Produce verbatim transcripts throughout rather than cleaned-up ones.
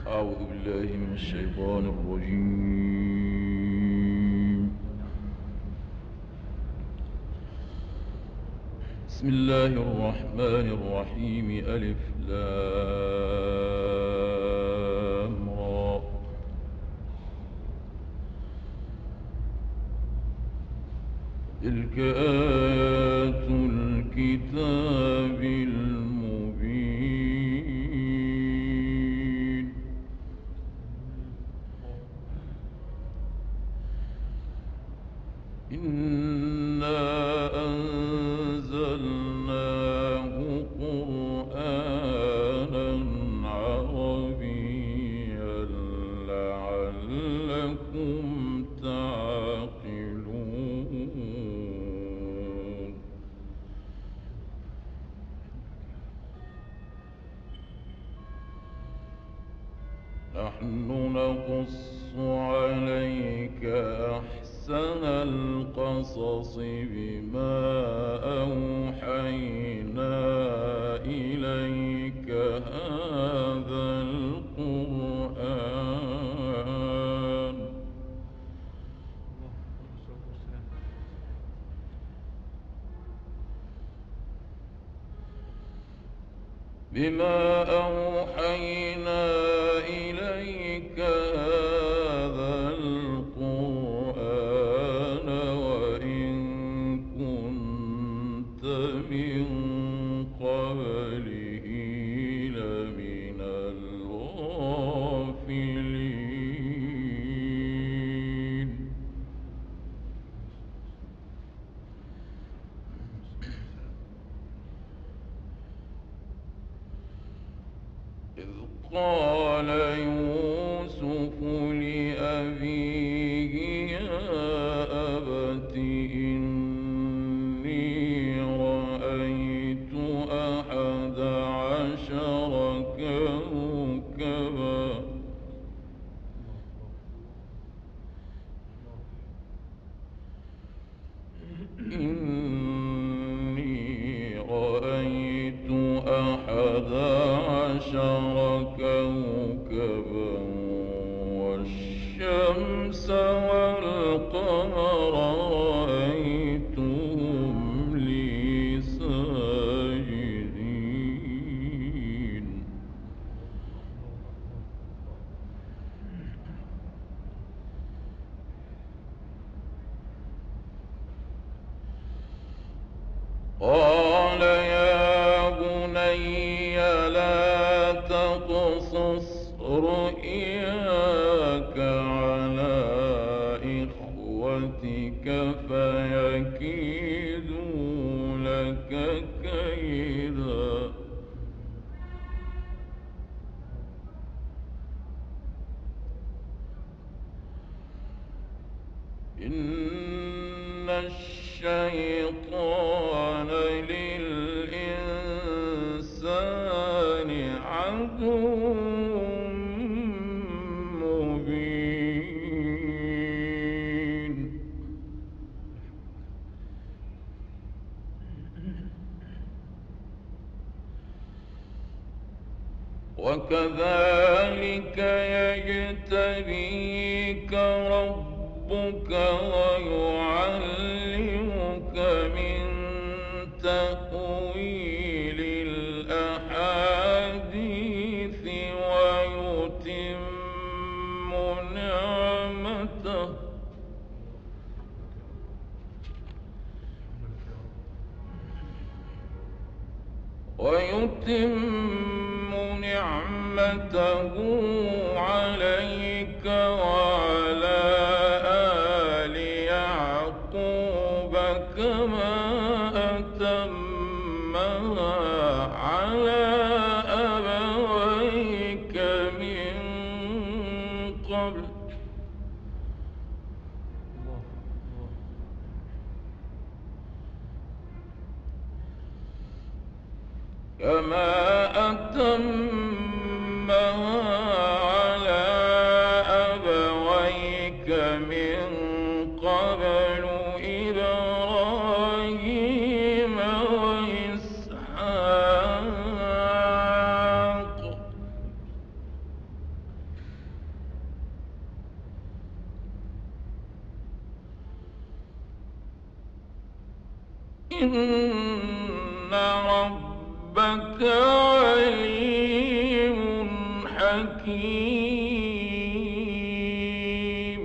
أعوذ بالله من الشيطان الرجيم. بسم الله الرحمن الرحيم. ألف لام را. تلك آيات الكتاب المبين. إنا أنزلناه قرآنا عربيا لعلكم تعقلون. نحن نقص عليك أحسن القصص بما أوحينا إليك هذا القرآن بما أوحينا إليك هذا القرآن وإن كنت من قبله لمن الغافلين. إذ قال يوسف لأبيه يا أبت إني رأيت أحد عشر كوكبا إني رأيت أحد عشر كوكبا والشمس والقمر رأيتهم لي ساجدين. قال يا بني لا تقصص رؤياك على إخوتك فيكيدوا لك كيدا إن الشيطان للإنسان عدو مبين. وكذلك يجتبيك ربك ويعلمك من تأويل الأحاديث ويتم نعمته ويتم نعمته عليك وعلى آل يعقوب كما أتمها على أبويك من قبل كما أتمها على أبويك من قبل إبراهيم وإسحاق إن ربك عليم حكيم.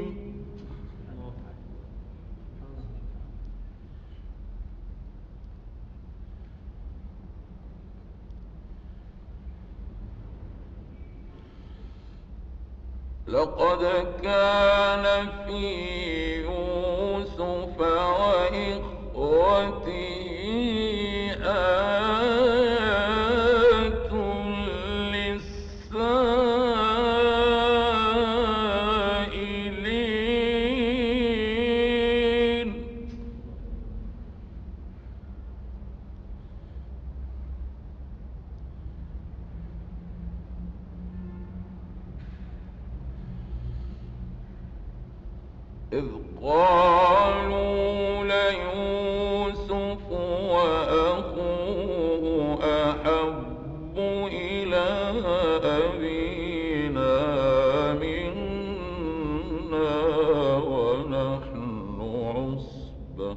لقد كان في يوسف وإخوته آيات للسائلين. إذ قالوا ليوسف وأخوه أحب إلى أبينا منا ونحن عصبة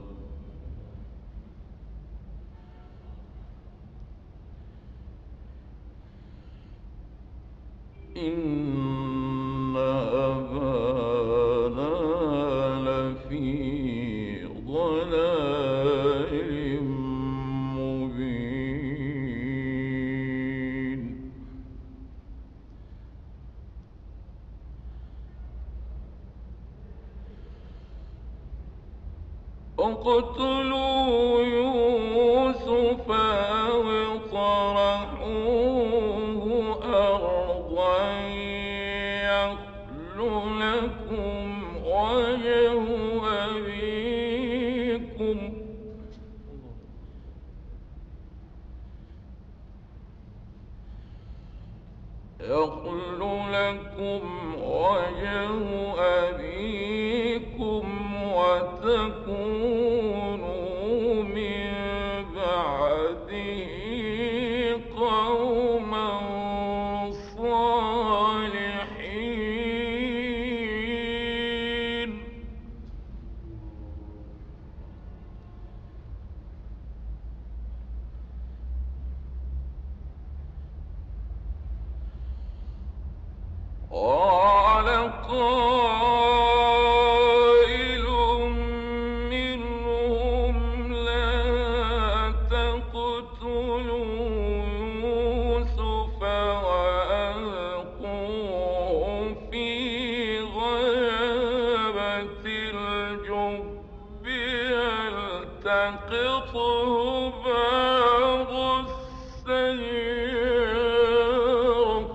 إن أبانا لفي ضلال مبين. اقتلوا يوسف أو اطرحوه أرضا يخل لكم وجه أبيكم يخل لكم وجه أبيكم وتكونوا من بعده قوما صالحين. قال قائل منهم لا تقتلوا يوسف وألقوه في غيابة الجب يلتقطه بعض السيارة.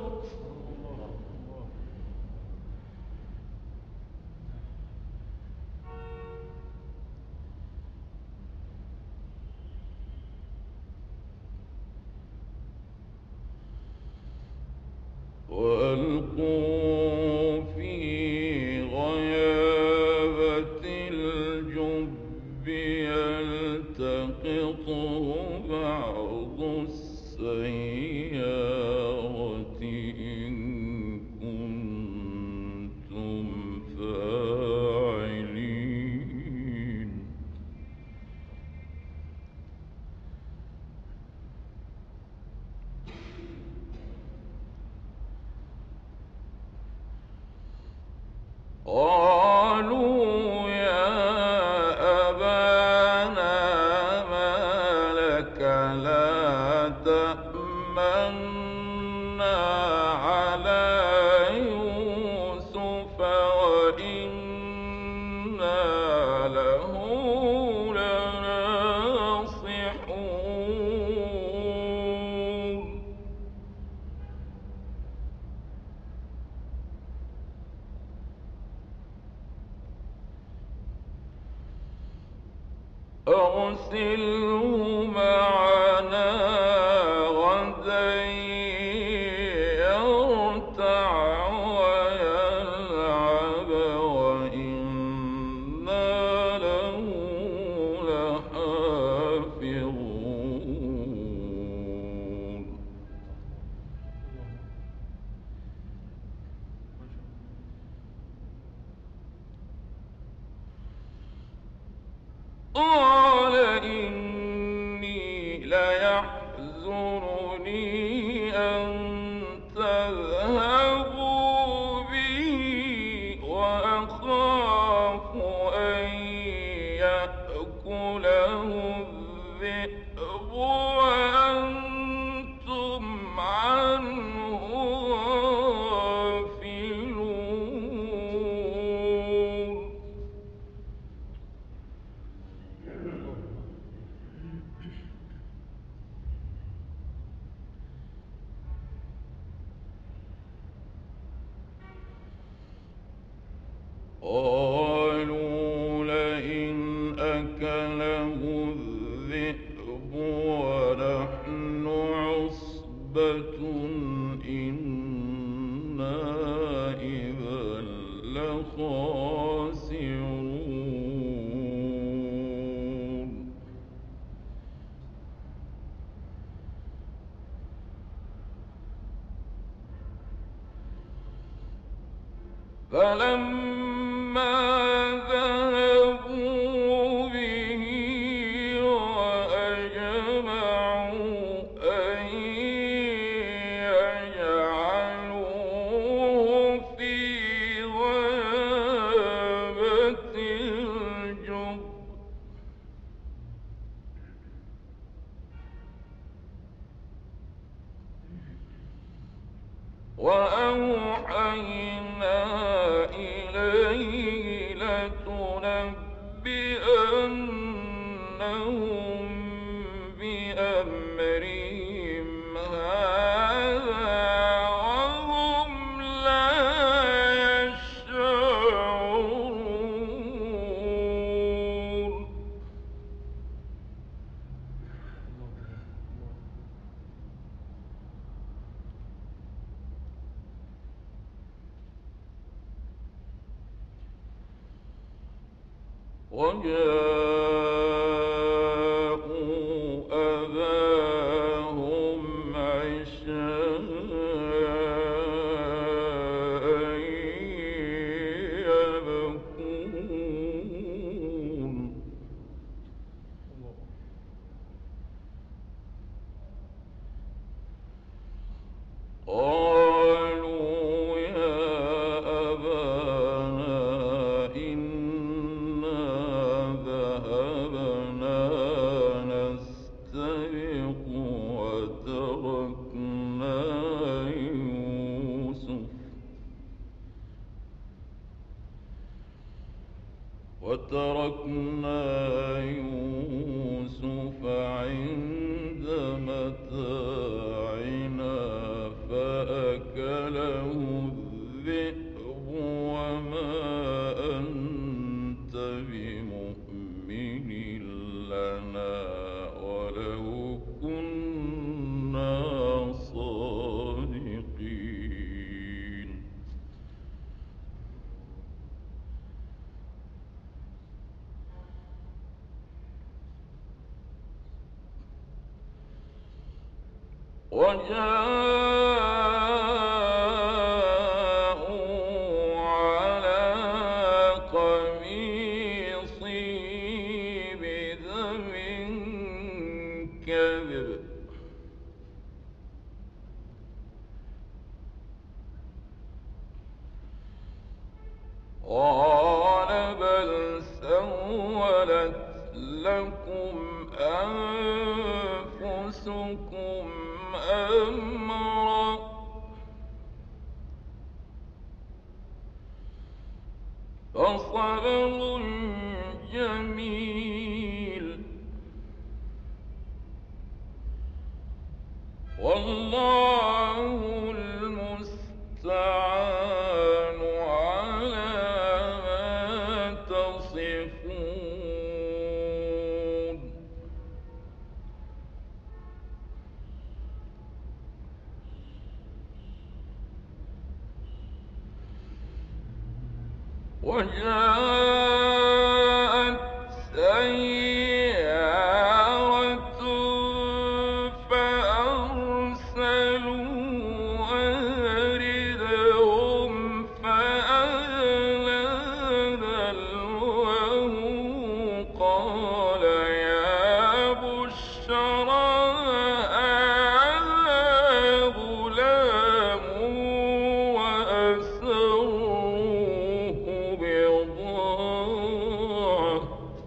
وألقوا في غيابة الجب يلتقطه بعض السيارة إن كنتم فاعلين. قالوا يا أبانا ما لك لا تأمنا على يوسف وإنا له لناصحون. أرسله معنا غدا يرتع ويلعب وإنا له لحافظون. قال إن قالوا لئن أكله الذئب ونحن عصبة إنا إذا لخاسرون فلما ذهبوا به وأجمعوا أن يجعلوه في غيابة الجب وأوحينا إليه لتنبئنهم بأمرهم هذا وهم لا يشعرون وجاءوا أباهم عشاء يبكون قالوا يا أبانا إنا ذهبنا نستبق وتركنا يوسف وتركنا يوسف عند متاعنا فأكله الذئب وما أنت بمؤمن لنا ولو كنا صادقين وجاءوا على قميصي بدم كذب قال بل سولت لكم أنفسكم أمرا فصبر جميل والله المستعان على ما تصفون وجاءت سيارة فأرسلوا واردهم فأدلى دلوه قال يا بشرى هذا غلام وأسروه بضاعة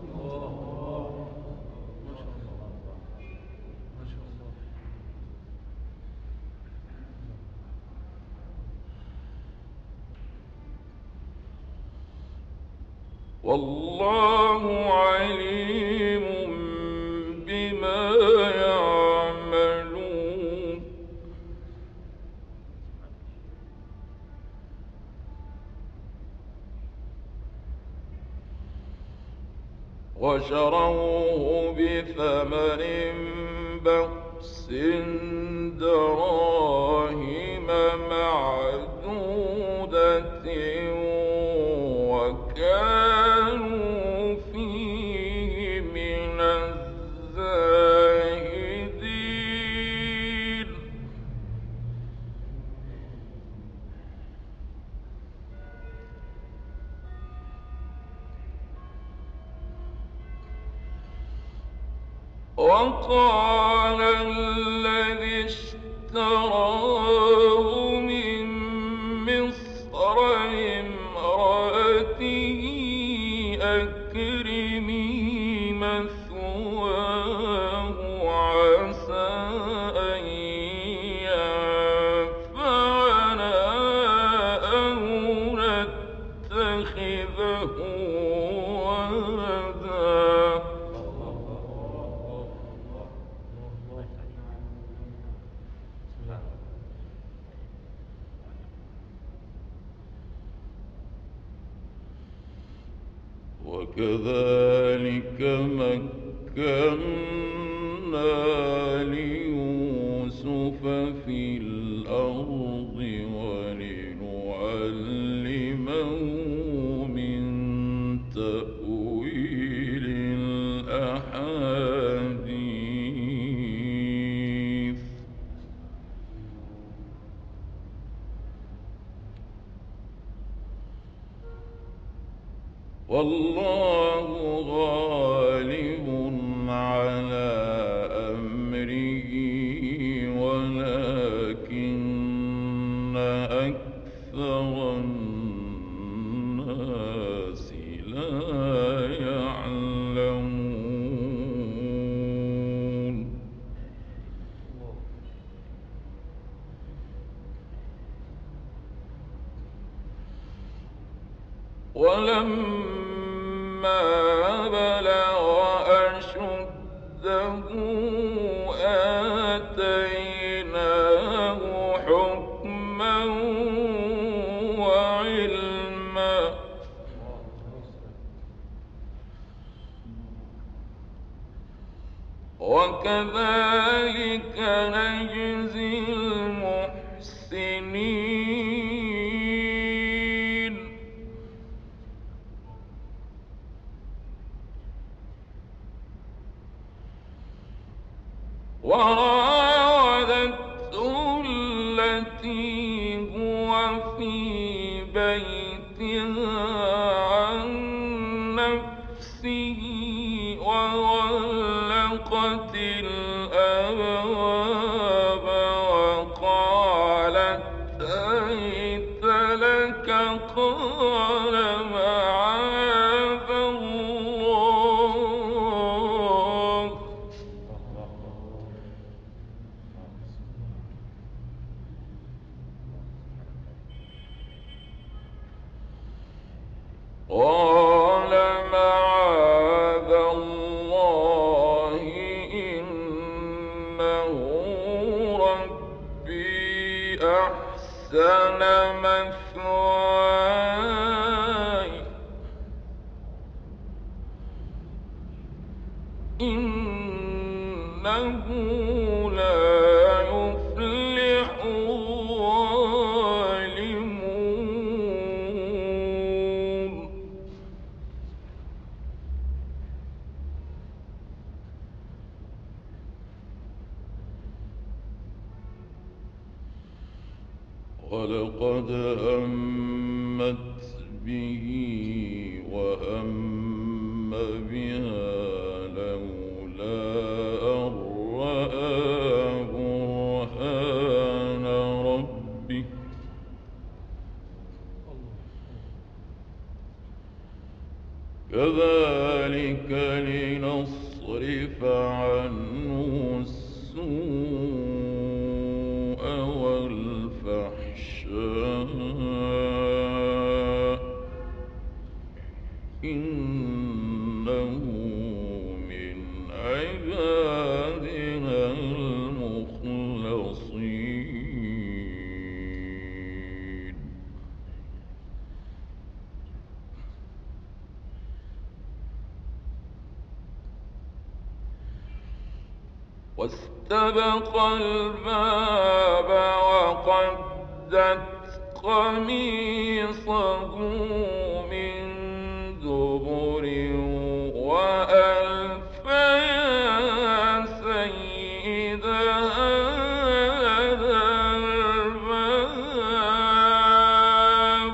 والله عليم بما يعملون وشروه بثمن بخس دراهم معدودة وكانوا فيه من الزاهدين وقال الذي اشتراه من مصر لامرأته أكرمي مثواه عسى أن ينفعنا أو نتخذه ولدا وكذلك مكنا ليوسف في الأرض ولنعلمه من تأويل الأحاديث والله غالب على أمره ولكن أكثر الناس لا يعلمون ولما بلغ أشده آتيناه حكما وعلما وكذلك نجزي المحسنين وراودته التي هو في بيتها عن نفسه وغلقت الأبواب وقالت هيت لك قال معاذ الله قال معاذ الله إنه ربي أحسن مثواي إنه لا يفلح الظالمون ولقد همت به وهم بها لولا أن رأى برهان ربه كذلك لنصرف عنه السوء والفحشاء إنه من عبادنا المخلصين واستبق الباب وقدت قميصه من دبر وألف يا سيدها لدى الباب.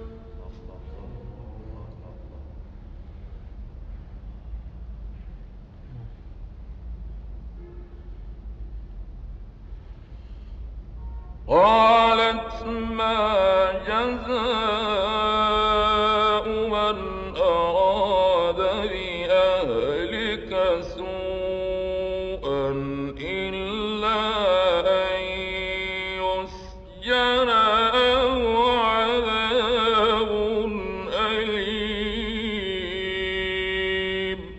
قالت ما جزاء من أراد بأهلك سوءا إلا أن يسجن أو عذاب أليم.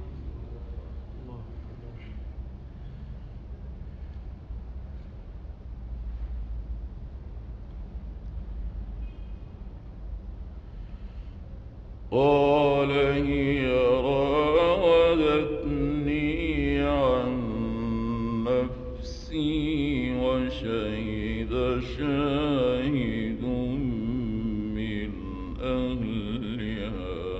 قال هي راودتني عن نفسي وشهد شاهد من أهلها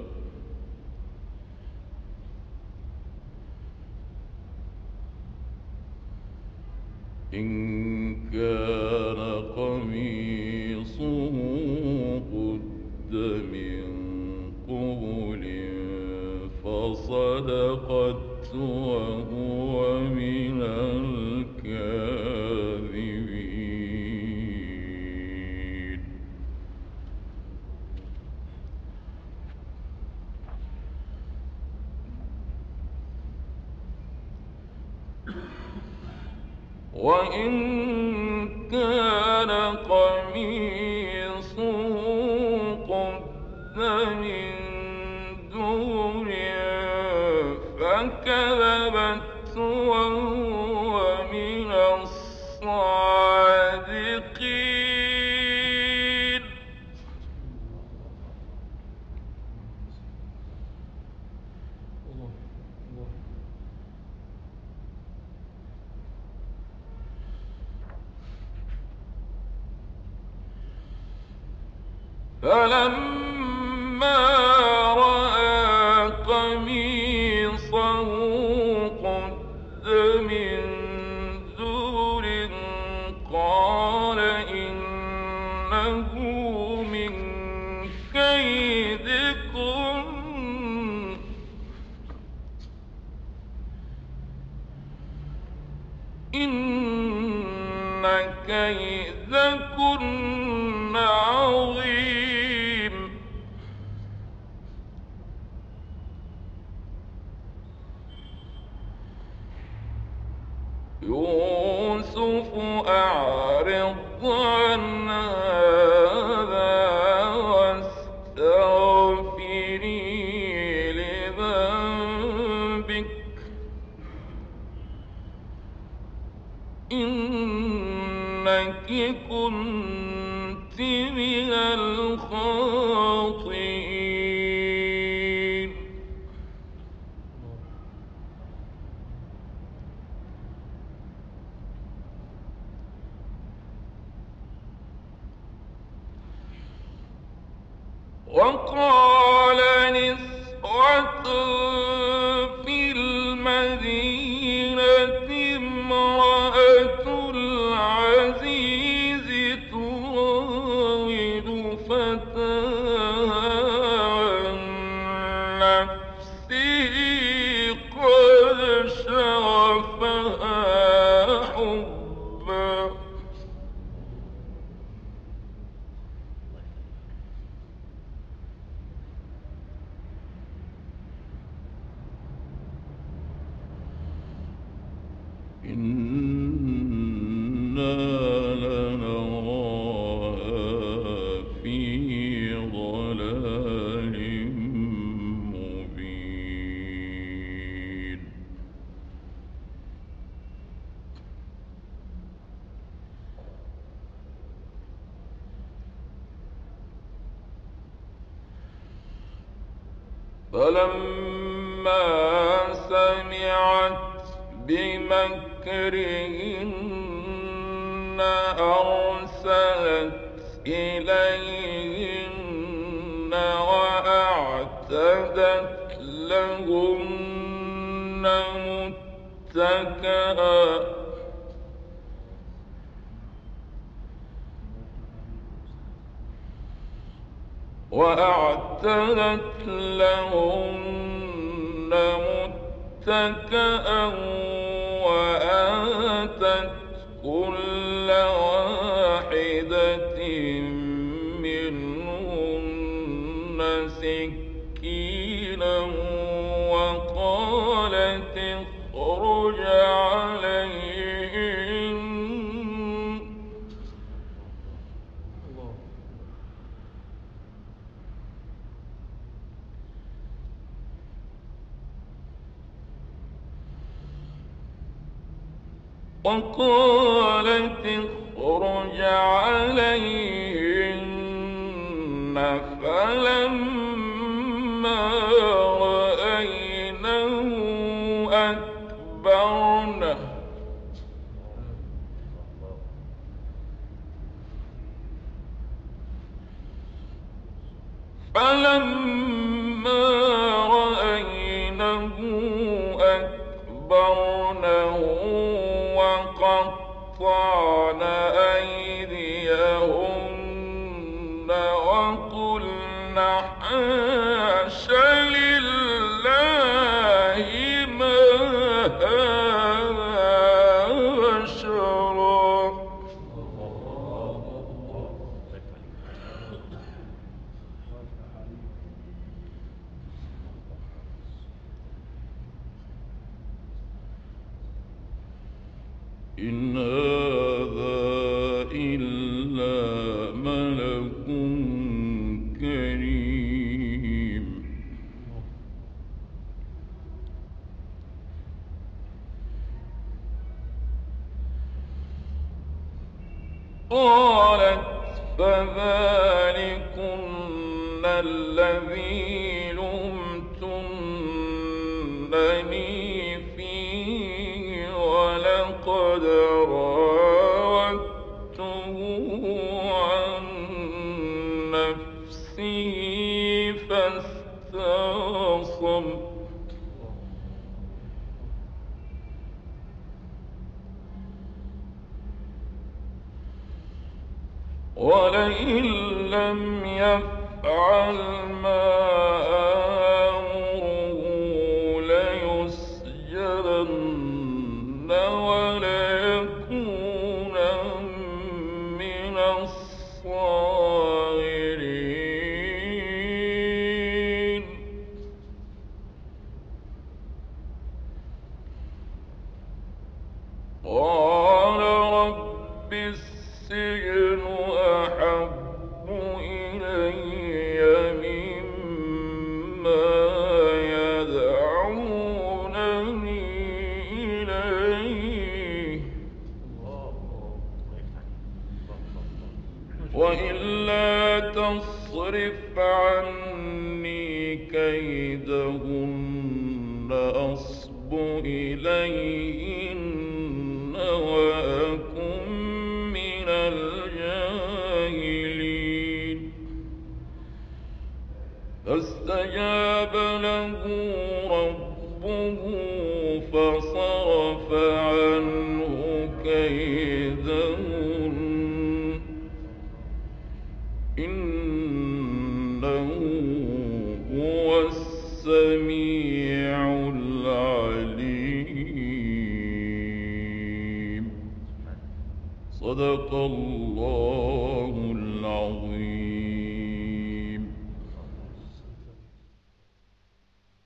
إن كان قميصه قد من قبل فصدقت وهو من الكاذبين. وإن كان قميصه قد من دبر فكذبت وهو من الصادقين. فلما رأى قميصه قد من دبر قال إنه من كيدكن إن كيدكن عظيم. يوسف أعرض عن هذا واستغفري لذنبك إنك كنت من الخاطئين. وقال نسوة في المدينة امرأة العزيز تراود فتاها عن نفسه قد شغفها حبا. إنا لنراها في ضلال مبين. فلما سمعت بمكرهن مكرهن أرسلت إليهن وأعتدت لهن متكئا وأعتدت لهن متكئا وآتت كل واحدة منهن سكينا وقالت اخرج عليهن وقالت اخرج عليهن فلما رأينه أكبرنه فلما رأينه أكبرنه وقطعن أيديهن وقلن حاش لله ما هذا بشرا إن هذا إلا ملك كريم قالت فذلكن الذي لمتنني فيه ولقد راودته عن نفسه فاستعصم ولئن لم يفعل ما آمره ليسجنن وليكونا من الصاغرين قال رب السجن أحب إلي مما يدعونني إليه وإلا تصرف عني كيدهن أصب إليهن وأكن من الجاهلين فاستجاب له ربه فصرف عنه كيدهن إنه هو السميع العليم صدق الله العظيم.